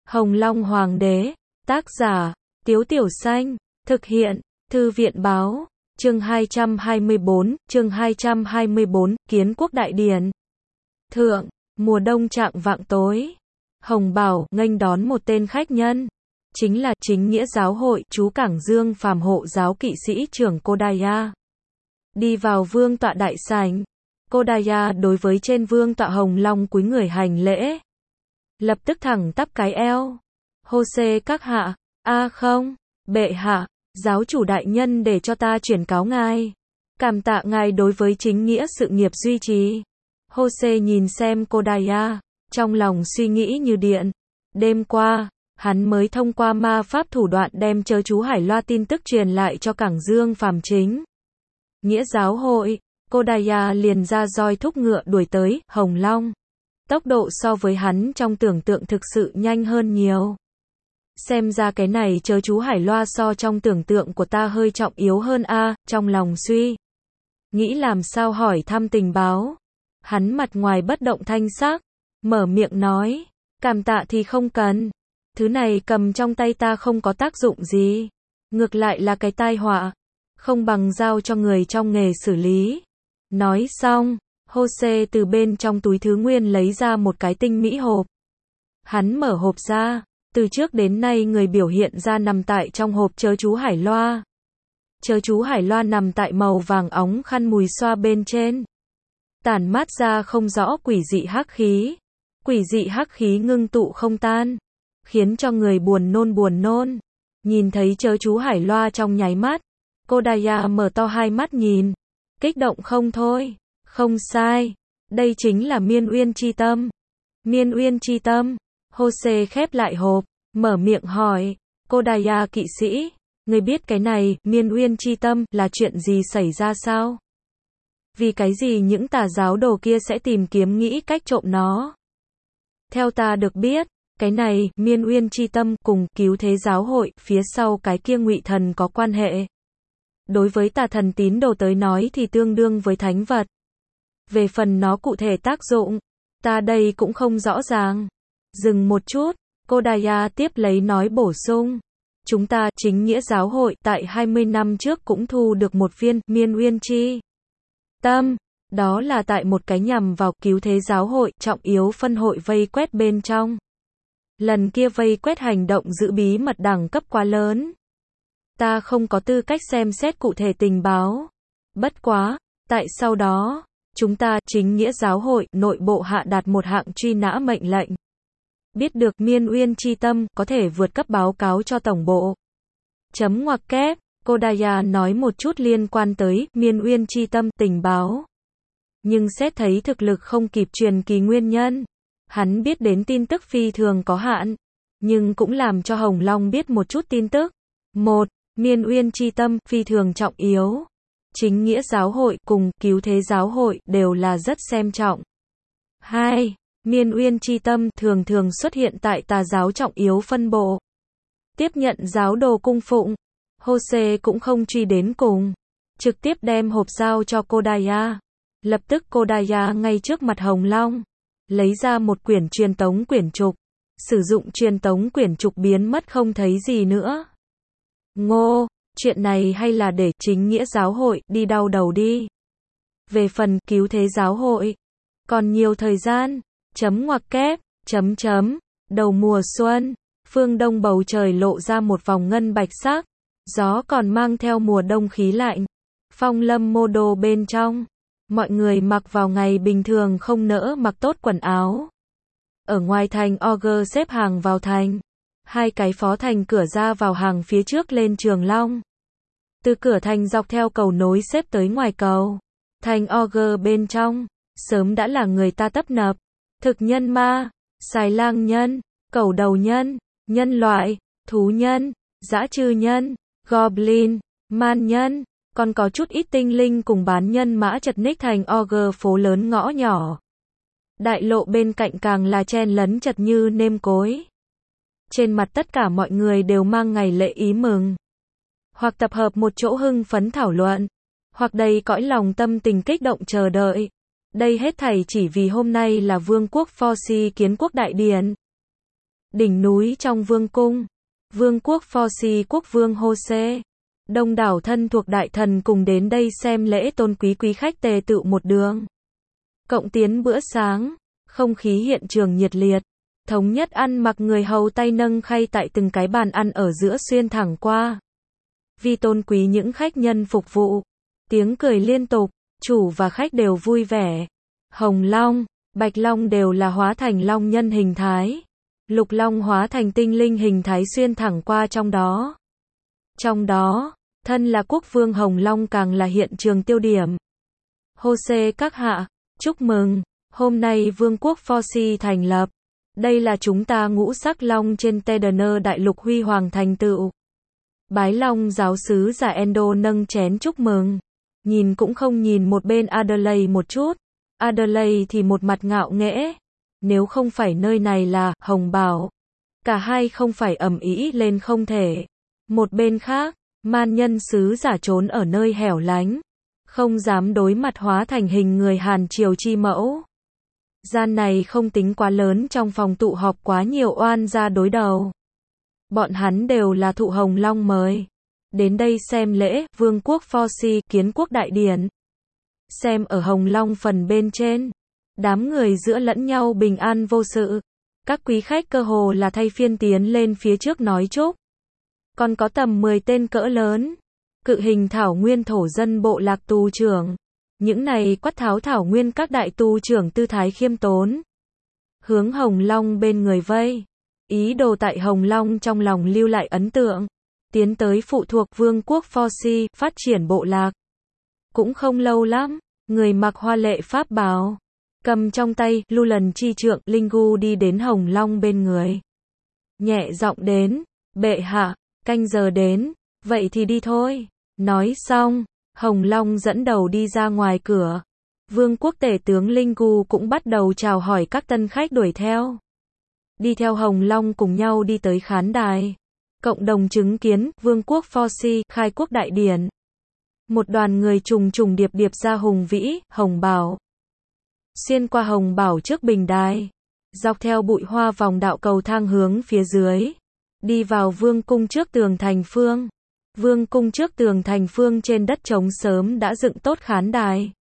Hồng Long Hoàng đế, tác giả, Tiếu Tiểu Xanh, thực hiện, Thư viện báo, chương 224, Kiến quốc đại điển. Thượng, mùa đông trạng vạng tối, Hồng Bảo nghênh đón một tên khách nhân, chính là Chính Nghĩa Giáo hội chú Cảng Dương Phàm hộ giáo kỵ sĩ trưởng Kodaya. Đi vào vương tọa đại sảnh, Kodaya đối với trên vương tọa Hồng Long cúi người hành lễ. Lập tức thẳng tắp cái eo. Hô-xê các hạ, không, bệ hạ, giáo chủ đại nhân để cho ta chuyển cáo ngài. Cảm tạ ngài đối với chính nghĩa sự nghiệp duy trì. Hô-xê nhìn xem Kodaya, trong lòng suy nghĩ như điện. Đêm qua, hắn mới thông qua ma pháp thủ đoạn đem chớ chú Hải Loa tin tức truyền lại cho Cảng Dương Phàm chính Nghĩa Giáo hội. Kodaya liền ra roi thúc ngựa đuổi tới Hồng Long. Tốc độ so với hắn trong tưởng tượng thực sự nhanh hơn nhiều. Xem ra cái này chớ chú Hải Loa so trong tưởng tượng của ta hơi trọng yếu hơn trong lòng suy nghĩ làm sao hỏi thăm tình báo. Hắn mặt ngoài bất động thanh sắc, mở miệng nói, cảm tạ thì không cần. Thứ này cầm trong tay ta không có tác dụng gì. Ngược lại là cái tai họa. Không bằng giao cho người trong nghề xử lý. Nói xong, Hô-xê từ bên trong túi thứ nguyên lấy ra một cái tinh mỹ hộp. Hắn mở hộp ra, từ trước đến nay người biểu hiện ra nằm tại trong hộp chớ chú Hải Loa. Chớ chú Hải Loa nằm tại màu vàng óng khăn mùi xoa bên trên. Tản mát ra không rõ quỷ dị hắc khí. Quỷ dị hắc khí ngưng tụ không tan, khiến cho người buồn nôn. Nhìn thấy chớ chú Hải Loa trong nháy mắt, Kodaya mở to hai mắt nhìn, kích động không thôi. Không sai, đây chính là Miên Uyên Chi Tâm. Miên Uyên Chi Tâm. Hô-xê khép lại hộp, mở miệng hỏi, Kodaya kỵ sĩ, người biết cái này, Miên Uyên Chi Tâm, là chuyện gì xảy ra sao? Vì cái gì những tà giáo đồ kia sẽ tìm kiếm nghĩ cách trộm nó? Theo ta được biết, cái này, Miên Uyên Chi Tâm, cùng Cứu Thế Giáo hội, phía sau cái kia Ngụy Thần có quan hệ. Đối với tà thần tín đồ tới nói thì tương đương với thánh vật. Về phần nó cụ thể tác dụng, ta đây cũng không rõ ràng. Dừng một chút, Kodaya tiếp lấy nói bổ sung. Chúng ta, Chính Nghĩa Giáo hội, tại 20 năm trước cũng thu được một viên Miên Uyên Chi Tâm. Đó là tại một cái nhằm vào Cứu Thế Giáo hội, trọng yếu phân hội vây quét bên trong. Lần kia vây quét hành động giữ bí mật đẳng cấp quá lớn. Ta không có tư cách xem xét cụ thể tình báo. Bất quá, tại sau đó, chúng ta, Chính Nghĩa Giáo hội, nội bộ hạ đạt một hạng truy nã mệnh lệnh. Biết được Miên Uyên Chi Tâm, có thể vượt cấp báo cáo cho tổng bộ. Chấm ngoặc kép, Kodaya nói một chút liên quan tới Miên Uyên Chi Tâm tình báo. Nhưng xét thấy thực lực không kịp truyền kỳ nguyên nhân, hắn biết đến tin tức phi thường có hạn, nhưng cũng làm cho Hồng Long biết một chút tin tức. 1. Miên Uyên Chi Tâm, phi thường trọng yếu. Chính Nghĩa Giáo hội cùng Cứu Thế Giáo hội đều là rất xem trọng. 2. Miên Uyên Chi Tâm thường thường xuất hiện tại tà giáo trọng yếu phân bộ. Tiếp nhận giáo đồ cung phụng. Hô-xê cũng không truy đến cùng, trực tiếp đem hộp giao cho Kodaya. Lập tức Kodaya ngay trước mặt Hồng Long, lấy ra một quyển truyền tống quyển trục. Sử dụng truyền tống quyển trục biến mất không thấy gì nữa. Ngô, chuyện này hay là để Chính Nghĩa Giáo hội đi đau đầu đi. Về phần Cứu Thế Giáo hội, còn nhiều thời gian. Chấm ngoặc kép, đầu mùa xuân, phương đông bầu trời lộ ra một vòng ngân bạch sắc, gió còn mang theo mùa đông khí lạnh. Phong lâm mô đô bên trong, mọi người mặc vào ngày bình thường không nỡ mặc tốt quần áo. Ở ngoài thành Augur xếp hàng vào thành. Hai cái phó thành cửa ra vào hàng phía trước lên Trường Long. Từ cửa thành dọc theo cầu nối xếp tới ngoài cầu. Thành Augur bên trong, sớm đã là người ta tấp nập. Thực nhân ma, xài lang nhân, cẩu đầu nhân, nhân loại, thú nhân, dã trư nhân, goblin, man nhân, còn có chút ít tinh linh cùng bán nhân mã chật ních thành Augur phố lớn ngõ nhỏ. Đại lộ bên cạnh càng là chen lấn chật như nêm cối. Trên mặt tất cả mọi người đều mang ngày lễ ý mừng. Hoặc tập hợp một chỗ hưng phấn thảo luận, hoặc đầy cõi lòng tâm tình kích động chờ đợi. Đây hết thảy chỉ vì hôm nay là Vương quốc Forsi kiến quốc đại điển. Đỉnh núi trong vương cung. Vương quốc Forsi quốc vương Jose. Đông đảo thân thuộc đại thần cùng đến đây xem lễ tôn quý khách tề tựu một đường. Cộng tiến bữa sáng, không khí hiện trường nhiệt liệt. Thống nhất ăn mặc người hầu tay nâng khay tại từng cái bàn ăn ở giữa xuyên thẳng qua. Vì tôn quý những khách nhân phục vụ. Tiếng cười liên tục, chủ và khách đều vui vẻ. Hồng long, bạch long đều là hóa thành long nhân hình thái. Lục long hóa thành tinh linh hình thái xuyên thẳng qua trong đó. Trong đó, thân là quốc vương Hồng Long càng là hiện trường tiêu điểm. Jose các hạ, chúc mừng, hôm nay vương quốc Forsi thành lập. Đây là chúng ta ngũ sắc long trên Tedener đại lục huy hoàng thành tựu. Bái long giáo sứ giả Endo nâng chén chúc mừng. Nhìn cũng không nhìn một bên Adelaide một chút. Adelaide thì một mặt ngạo nghễ. Nếu không phải nơi này là Hồng Bảo. Cả hai không phải ầm ĩ lên không thể. Một bên khác, man nhân sứ giả trốn ở nơi hẻo lánh. Không dám đối mặt hóa thành hình người Hàn Triều chi mẫu. Gian này không tính quá lớn trong phòng tụ họp quá nhiều oan gia đối đầu. Bọn hắn đều là thụ Hồng Long mời. Đến đây xem lễ, vương quốc Forsi, kiến quốc đại điển. Xem ở Hồng Long phần bên trên. Đám người giữa lẫn nhau bình an vô sự. Các quý khách cơ hồ là thay phiên tiến lên phía trước nói chúc. Còn có tầm 10 tên cỡ lớn. Cự hình thảo nguyên thổ dân bộ lạc tù trưởng. Những này quát tháo thảo nguyên các đại tù trưởng tư thái khiêm tốn. Hướng Hồng Long bên người vây. Ý đồ tại Hồng Long trong lòng lưu lại ấn tượng. Tiến tới phụ thuộc vương quốc Forsi, phát triển bộ lạc. Cũng không lâu lắm, người mặc hoa lệ pháp bào. Cầm trong tay, lưu lần chi trượng, Lingu đi đến Hồng Long bên người. Nhẹ giọng đến, bệ hạ, canh giờ đến, vậy thì đi thôi. Nói xong, Hồng Long dẫn đầu đi ra ngoài cửa. Vương quốc tể tướng Lingu cũng bắt đầu chào hỏi các tân khách đuổi theo. Đi theo Hồng Long cùng nhau đi tới khán đài. Cộng đồng chứng kiến, vương quốc Forsi, khai quốc đại điển. Một đoàn người trùng trùng điệp điệp ra hùng vĩ, Hồng Bảo. Xuyên qua Hồng Bảo trước bình đài. Dọc theo bụi hoa vòng đạo cầu thang hướng phía dưới. Đi vào vương cung trước tường thành phương. Vương cung trước tường thành phương trên đất trống sớm đã dựng tốt khán đài.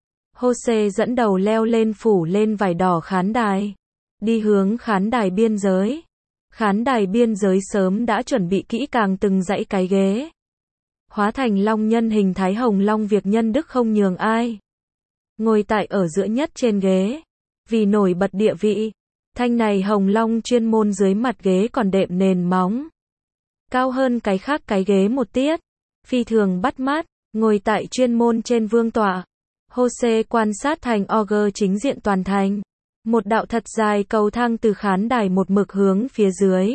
Jose dẫn đầu leo lên phủ lên vải đỏ khán đài. Đi hướng khán đài biên giới. Khán đài biên giới sớm đã chuẩn bị kỹ càng từng dãy cái ghế. Hóa thành long nhân hình thái Hồng Long việc nhân đức không nhường ai. Ngồi tại ở giữa nhất trên ghế. Vì nổi bật địa vị. Thanh này Hồng Long chuyên môn dưới mặt ghế còn đệm nền móng. Cao hơn cái khác cái ghế một tiết. Phi thường bắt mắt. Ngồi tại chuyên môn trên vương tọa. Jose quan sát thành Auger chính diện toàn thành. Một đạo thật dài cầu thang từ khán đài một mực hướng phía dưới.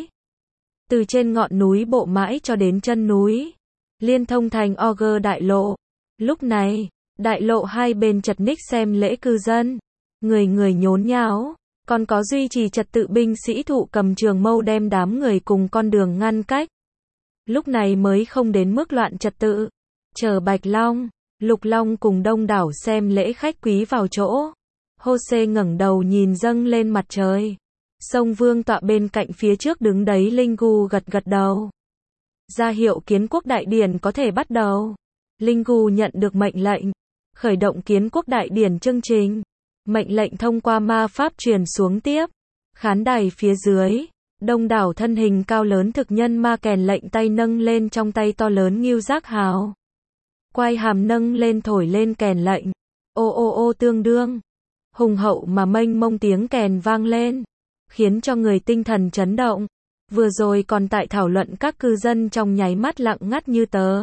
Từ trên ngọn núi bộ mãi cho đến chân núi. Liên thông thành Auger đại lộ. Lúc này, đại lộ hai bên chật ních xem lễ cư dân. Người người nhốn nháo. Còn có duy trì trật tự binh sĩ thụ cầm trường mâu đem đám người cùng con đường ngăn cách. Lúc này mới không đến mức loạn trật tự. Chờ Bạch Long, Lục Long cùng đông đảo xem lễ khách quý vào chỗ. Jose ngẩng đầu nhìn dâng lên mặt trời. Sông vương tọa bên cạnh phía trước đứng đấy Lingu gật gật đầu. Ra hiệu kiến quốc đại điển có thể bắt đầu. Lingu nhận được mệnh lệnh. Khởi động kiến quốc đại điển chương trình. Mệnh lệnh thông qua ma pháp truyền xuống tiếp. Khán đài phía dưới. Đông đảo thân hình cao lớn thực nhân ma kèn lệnh tay nâng lên trong tay to lớn ngưu giác hào. Quai hàm nâng lên thổi lên kèn lệnh. Ô ô ô tương đương. Hùng hậu mà mênh mông tiếng kèn vang lên. Khiến cho người tinh thần chấn động. Vừa rồi còn tại thảo luận các cư dân trong nháy mắt lặng ngắt như tờ.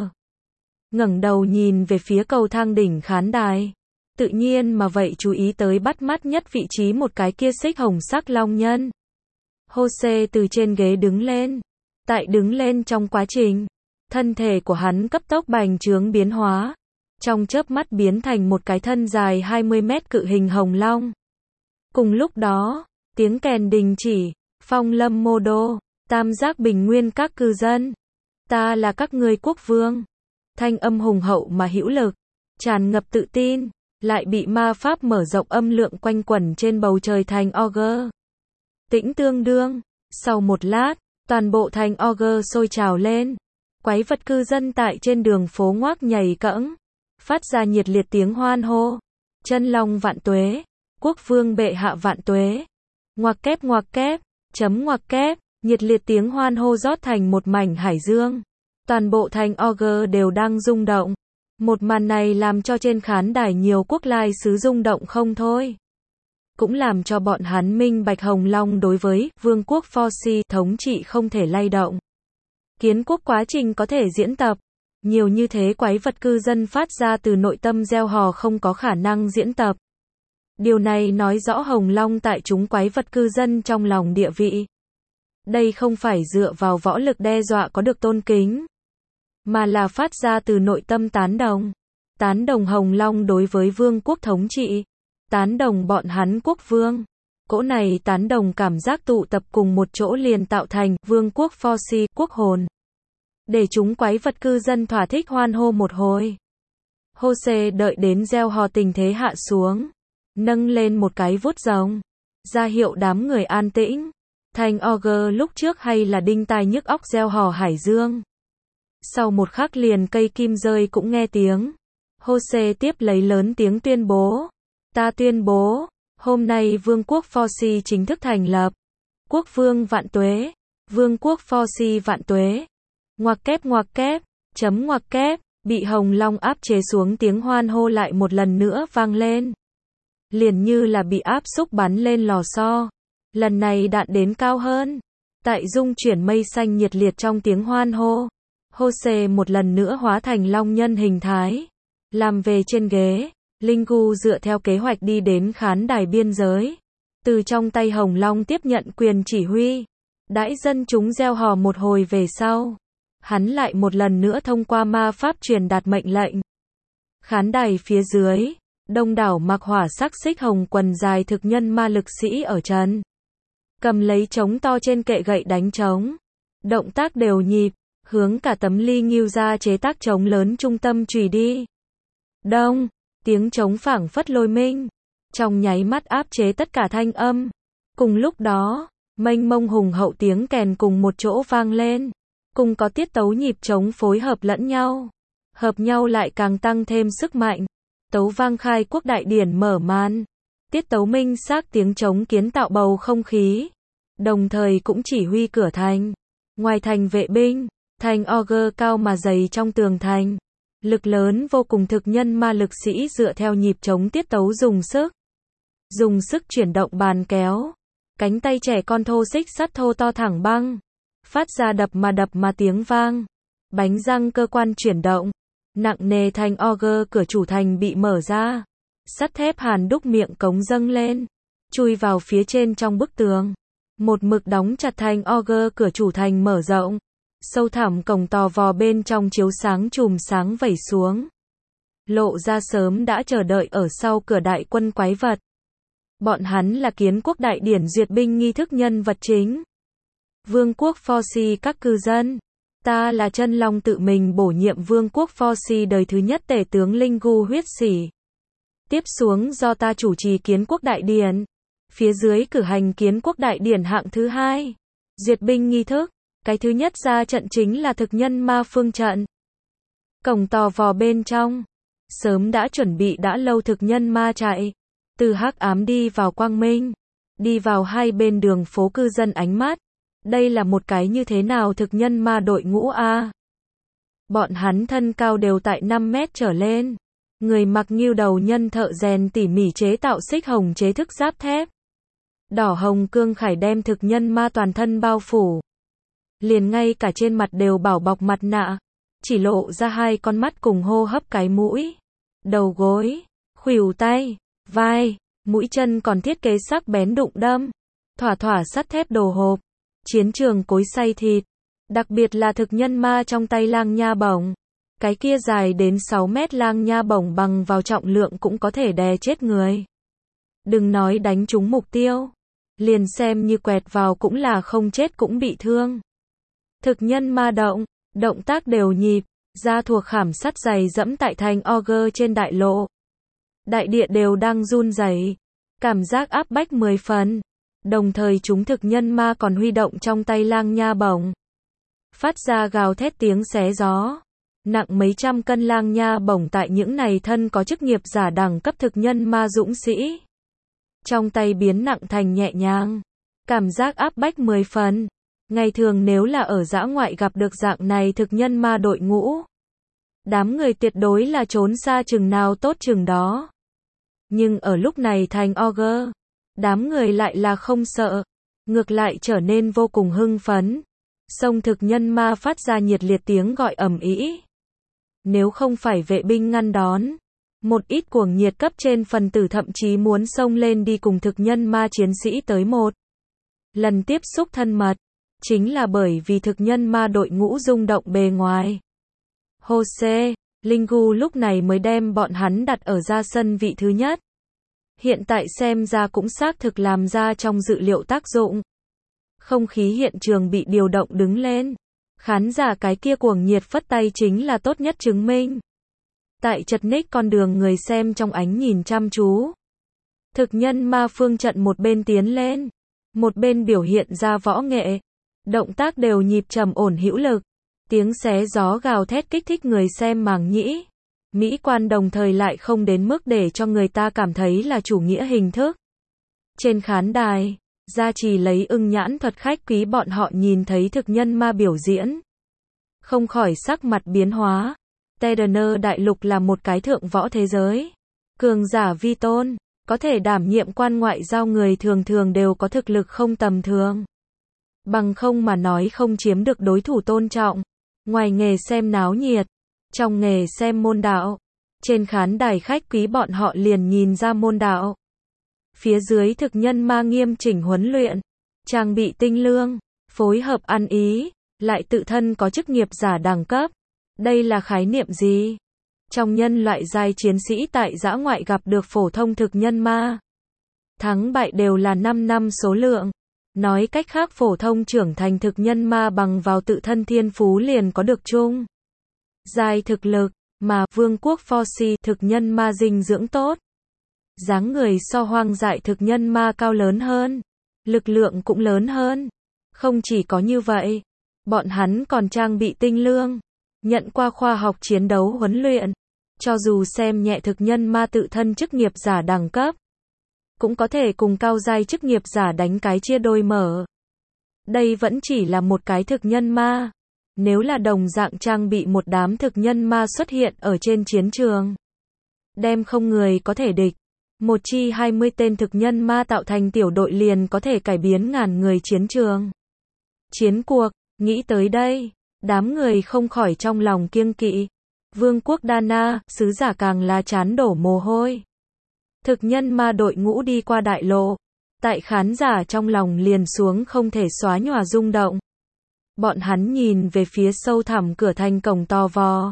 Ngẩng đầu nhìn về phía cầu thang đỉnh khán đài. Tự nhiên mà vậy chú ý tới bắt mắt nhất vị trí một cái kia xích hồng sắc long nhân. Jose từ trên ghế đứng lên. Tại đứng lên trong quá trình, thân thể của hắn cấp tốc bành trướng biến hóa. Trong chớp mắt biến thành một cái thân dài 20 mét cự hình hồng long. Cùng lúc đó, tiếng kèn đình chỉ, phong lâm mô đô, tam giác bình nguyên các cư dân. Ta là các ngươi quốc vương. Thanh âm hùng hậu mà hữu lực, tràn ngập tự tin, lại bị ma pháp mở rộng âm lượng quanh quẩn trên bầu trời thành Auger. Tĩnh tương đương, Sau một lát, toàn bộ thành Augur sôi trào lên. Quái vật cư dân tại trên đường phố ngoác nhảy cẫng, phát ra nhiệt liệt tiếng hoan hô. Chân long vạn tuế, quốc vương bệ hạ vạn tuế. Ngoặc kép, chấm ngoặc kép, nhiệt liệt tiếng hoan hô rót thành một mảnh hải dương. Toàn bộ thành Augur đều đang rung động. Một màn này làm cho trên khán đài nhiều quốc lai sứ rung động không thôi. Cũng làm cho bọn hắn minh bạch Hồng Long đối với vương quốc Forci thống trị không thể lay động. Kiến quốc quá trình có thể diễn tập. Nhiều như thế quái vật cư dân phát ra từ nội tâm gieo hò không có khả năng diễn tập. Điều này nói rõ Hồng Long tại chúng quái vật cư dân trong lòng địa vị. Đây không phải dựa vào võ lực đe dọa có được tôn kính, mà là phát ra từ nội tâm tán đồng. Tán đồng Hồng Long đối với vương quốc thống trị. Tán đồng bọn hắn quốc vương. Cỗ này tán đồng cảm giác tụ tập cùng một chỗ liền tạo thành vương quốc Forci, quốc hồn. Để chúng quái vật cư dân thỏa thích hoan hô một hồi. Jose đợi đến gieo hò tình thế hạ xuống. Nâng lên một cái vuốt rồng. Ra hiệu đám người an tĩnh. Thành Augur lúc trước hay là đinh tai nhức óc gieo hò hải dương. Sau một khắc liền cây kim rơi cũng nghe tiếng. Jose tiếp lấy lớn tiếng tuyên bố. Ta tuyên bố, hôm nay vương quốc Forci chính thức thành lập. Quốc vương vạn tuế. Vương quốc Forci vạn tuế. Ngoặc kép, chấm ngoặc kép, bị Hồng Long áp chế xuống tiếng hoan hô lại một lần nữa vang lên. Liền như là bị áp xúc bắn lên lò xo. Lần này đạn đến cao hơn. Tại dung chuyển mây xanh nhiệt liệt trong tiếng hoan hô. Jose một lần nữa hóa thành long nhân hình thái. Làm về trên ghế. Lingu dựa theo kế hoạch đi đến khán đài biên giới. Từ trong tay Hồng Long tiếp nhận quyền chỉ huy. Đãi dân chúng gieo hò một hồi về sau. Hắn lại một lần nữa thông qua ma pháp truyền đạt mệnh lệnh. Khán đài phía dưới, đông đảo mặc hỏa sắc xích hồng quần dài thực nhân ma lực sĩ ở trần. Cầm lấy trống to trên kệ gậy đánh trống. Động tác đều nhịp, hướng cả tấm ly nghiêu ra chế tác trống lớn trung tâm chùy đi. Đông, tiếng trống phảng phất lôi minh. Trong nháy mắt áp chế tất cả thanh âm. Cùng lúc đó, mênh mông hùng hậu tiếng kèn cùng một chỗ vang lên. Cùng có tiết tấu nhịp trống phối hợp lẫn nhau. Hợp nhau lại càng tăng thêm sức mạnh. Tấu vang khai quốc đại điển mở màn. Tiết tấu minh xác tiếng trống kiến tạo bầu không khí. Đồng thời cũng chỉ huy cửa thành. Ngoài thành vệ binh, thành Augur cao mà dày trong tường thành. Lực lớn vô cùng thực nhân ma lực sĩ dựa theo nhịp trống tiết tấu dùng sức. Dùng sức chuyển động bàn kéo. Cánh tay trẻ con thô xích sắt thô to thẳng băng. Phát ra đập mà tiếng vang. Bánh răng cơ quan chuyển động. Nặng nề thành Augur cửa chủ thành bị mở ra. Sắt thép hàn đúc miệng cống dâng lên. Chui vào phía trên trong bức tường. Một mực đóng chặt thành Augur cửa chủ thành mở rộng. Sâu thẳm cổng tò vò bên trong chiếu sáng chùm sáng vẩy xuống. Lộ ra sớm đã chờ đợi ở sau cửa đại quân quái vật. Bọn hắn là kiến quốc đại điển duyệt binh nghi thức nhân vật chính. Vương quốc Forci các cư dân. Ta là chân long tự mình bổ nhiệm vương quốc Forci đời thứ nhất tể tướng Lingu huyết sỉ. Tiếp xuống do ta chủ trì kiến quốc đại điển. Phía dưới cử hành kiến quốc đại điển hạng thứ hai. Duyệt binh nghi thức. Cái thứ nhất ra trận chính là thực nhân ma phương trận. Cổng tò vò bên trong. Sớm đã chuẩn bị đã lâu thực nhân ma chạy. Từ hắc ám đi vào quang minh. Đi vào hai bên đường phố cư dân ánh mắt. Đây là một cái như thế nào thực nhân ma đội ngũ a? Bọn hắn thân cao đều tại 5 mét trở lên. Người mặc nghiêu đầu nhân thợ rèn tỉ mỉ chế tạo xích hồng chế thức giáp thép. Đỏ hồng cương khải đem thực nhân ma toàn thân bao phủ. Liền ngay cả trên mặt đều bảo bọc mặt nạ. Chỉ lộ ra hai con mắt cùng hô hấp cái mũi. Đầu gối, khuỷu tay, vai, mũi chân còn thiết kế sắc bén đụng đâm. Thỏa sắt thép đồ hộp. Chiến trường cối xay thịt. Đặc biệt là thực nhân ma trong tay lang nha bổng. Cái kia dài đến 6 mét lang nha bổng bằng vào trọng lượng cũng có thể đè chết người. Đừng nói đánh trúng mục tiêu. Liền xem như quẹt vào cũng là không chết cũng bị thương. Thực nhân ma động tác đều nhịp, da thuộc khảm sắt dày dẫm tại thành Augur trên đại lộ. Đại địa đều đang run rẩy, cảm giác áp bách 10 phần. Đồng thời chúng thực nhân ma còn huy động trong tay lang nha bổng, phát ra gào thét tiếng xé gió. Nặng mấy trăm cân lang nha bổng tại những này thân có chức nghiệp giả đẳng cấp thực nhân ma dũng sĩ. Trong tay biến nặng thành nhẹ nhàng. Cảm giác áp bách 10 phần. Ngày thường nếu là ở dã ngoại gặp được dạng này thực nhân ma đội ngũ, đám người tuyệt đối là trốn xa chừng nào tốt chừng đó. Nhưng ở lúc này thành Ogre, đám người lại là không sợ, ngược lại trở nên vô cùng hưng phấn. Sông thực nhân ma phát ra nhiệt liệt tiếng gọi ầm ĩ. Nếu không phải vệ binh ngăn đón, một ít cuồng nhiệt cấp trên phần tử thậm chí muốn xông lên đi cùng thực nhân ma chiến sĩ tới một lần tiếp xúc thân mật. Chính là bởi vì thực nhân ma đội ngũ rung động bề ngoài. Jose, Lingu lúc này mới đem bọn hắn đặt ở ra sân vị thứ nhất. Hiện tại xem ra cũng xác thực làm ra trong dự liệu tác dụng. Không khí hiện trường bị điều động đứng lên. Khán giả cái kia cuồng nhiệt phất tay chính là tốt nhất chứng minh. Tại chật ních con đường người xem trong ánh nhìn chăm chú. Thực nhân ma phương trận một bên tiến lên, một bên biểu hiện ra võ nghệ. Động tác đều nhịp trầm ổn hữu lực. Tiếng xé gió gào thét kích thích người xem màng nhĩ. Mỹ quan đồng thời lại không đến mức để cho người ta cảm thấy là chủ nghĩa hình thức. Trên khán đài, gia trì lấy ưng nhãn thuật khách quý bọn họ nhìn thấy thực nhân ma biểu diễn. Không khỏi sắc mặt biến hóa. Terraner đại lục là một cái thượng võ thế giới. Cường giả vi tôn, có thể đảm nhiệm quan ngoại giao người thường thường đều có thực lực không tầm thường. Bằng không mà nói không chiếm được đối thủ tôn trọng. Ngoài nghề xem náo nhiệt, trong nghề xem môn đạo. Trên khán đài khách quý bọn họ liền nhìn ra môn đạo. Phía dưới thực nhân ma nghiêm chỉnh huấn luyện, trang bị tinh lương, phối hợp ăn ý, lại tự thân có chức nghiệp giả đẳng cấp. Đây là khái niệm gì? Trong nhân loại giai chiến sĩ tại dã ngoại gặp được phổ thông thực nhân ma, thắng bại đều là 5 năm số lượng. Nói cách khác phổ thông trưởng thành thực nhân ma bằng vào tự thân thiên phú liền có được chung giai thực lực, mà vương quốc Forsi thực nhân ma dinh dưỡng tốt. Dáng người so hoang dại thực nhân ma cao lớn hơn, lực lượng cũng lớn hơn. Không chỉ có như vậy, bọn hắn còn trang bị tinh lương, nhận qua khoa học chiến đấu huấn luyện. Cho dù xem nhẹ thực nhân ma tự thân chức nghiệp giả đẳng cấp, cũng có thể cùng cao giai chức nghiệp giả đánh cái chia đôi mở. Đây vẫn chỉ là một cái thực nhân ma. Nếu là đồng dạng trang bị một đám thực nhân ma xuất hiện ở trên chiến trường, đem không người có thể địch. Một chi 20 tên thực nhân ma tạo thành tiểu đội liền có thể cải biến ngàn người chiến trường. Chiến cuộc, nghĩ tới đây, đám người không khỏi trong lòng kiêng kỵ. Vương quốc Dana, sứ giả càng là trán đổ mồ hôi. Thực nhân ma đội ngũ đi qua đại lộ, tại khán giả trong lòng liền xuống không thể xóa nhòa rung động. Bọn hắn nhìn về phía sâu thẳm cửa thành cổng to vò,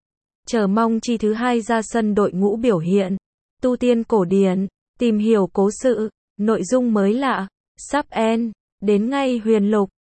chờ mong chi thứ hai ra sân đội ngũ biểu hiện. Tu tiên cổ điển, tìm hiểu cố sự, nội dung mới lạ, sắp end, đến ngay huyền lục.